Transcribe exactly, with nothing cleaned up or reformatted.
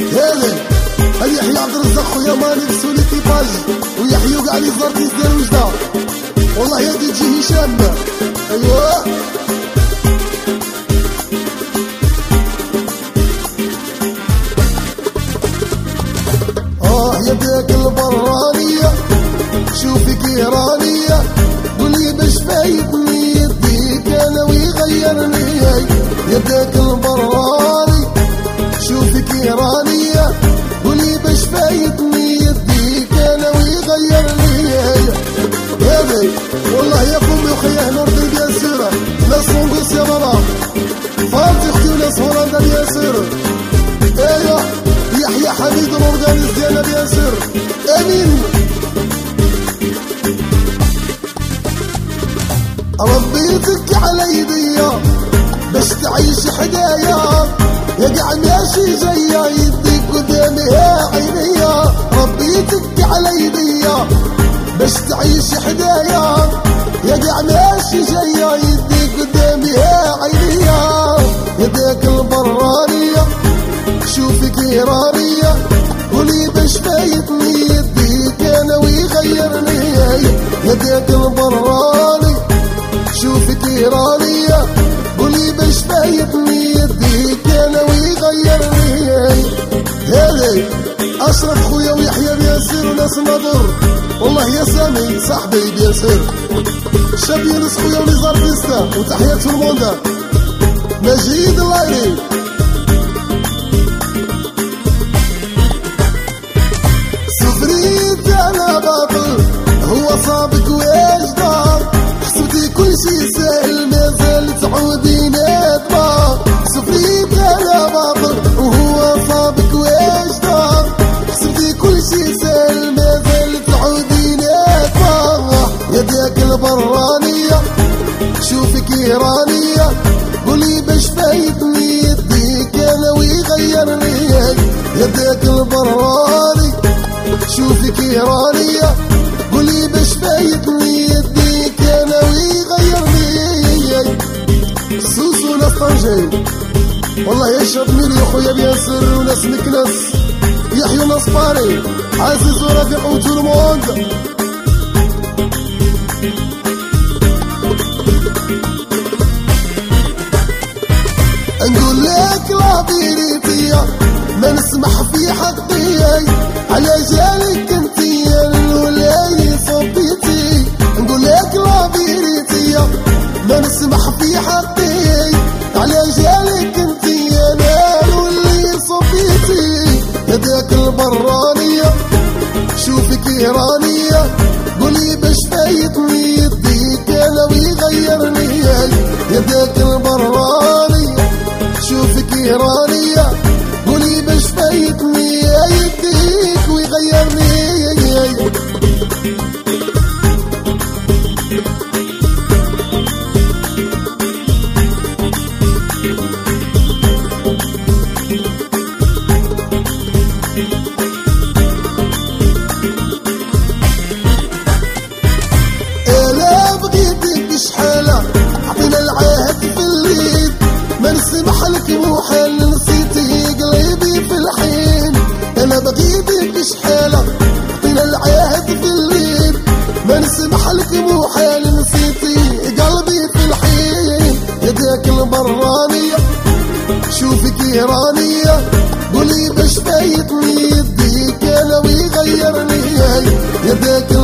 هذا هل يحيى عبد الرزاق خويا ماني بسولي كيفاج ويحيوا كاع لي زارتيس ديال وجده والله يا دي تجي هشام. ايوا اه يا ديك البرانيه شوفي كيرانيه قولي باش فايتني يديك انا ويغيرني يا ديك البراني شوفي كيرانيه قولي باش فايتني يديك انا ويغيرني هذي والله يا قومي وخيا نور ديال ياسر ناس نقص يا بابا فهمتي اختي وناس هولندا ياسر. ايوا يحيى حميد الاورغانيز ديالنا ياسر امين. ربي يزكي على يديا باش تعيش حدايا يا قاع ماشي جايه يديك قدامي يا عينيا. ربي يزكي على يديا باش تعيش حدايا يا قاع ماشي جايه يديك قدامي يا عينيا. يديك البرانيه شوفي كيرانيه قولي باش فايتني يديك انا ويغيرني يديك البراني شوفي كيرانيه قولي باش فايتني يديك انا ويغيرني. هذي اشرف خويا ويحيى بياسر وناس النضر والله يا سامي صاحبي بياسر شاب يونس خويا وليزار بيستا وتحيات في الموندا مجيد اللايري. صبريت انا باطل هو صابك واجدار حسبتي كل شي سهل مازال تعودي ندمة. صبريت انا باطل وهو صابك واجدار حسبتي كل شي سهل مازال تعودي ندمة. يديك البرانية شوفي كيرانية قولي باش فايتني يديك انا ويغيرني يديك البراني شوفي كيرانية قولي باش فايتني يديك انا ويغيرني. سوسو ناس طنجة والله يا شاب ميري يا خويا بياسر وناس مكناس يحيوا ناس باري عزيز ورفيق وتو الموند. نقول لك لا بيريتيا ما نسمح في حقي على جالك انتي الولاي صبيتي. نقول لك لا بيريتيا ما نسمح في حقي على جالك انتي انا الولاي صبيتي. يديك البرانيه شوفي كيرانيه قولي باش فايتني يديك انا ويغيرني يديك البرانيه شوفي كيرانيه قولي باش فايتني يديك ويغيرني. انا بغيتك بشحاله عطينا العهد في الليل ما نسمح لك محال نسيتي قلبي في الحين. انا بغيتك بشحاله عطينا العهد في الليل ما نسمح لك محال نسيتي قلبي في الحين. يديك البرانيه شوفي كيرانيه قولي باش فايتني يديك انا ويغيرني يديك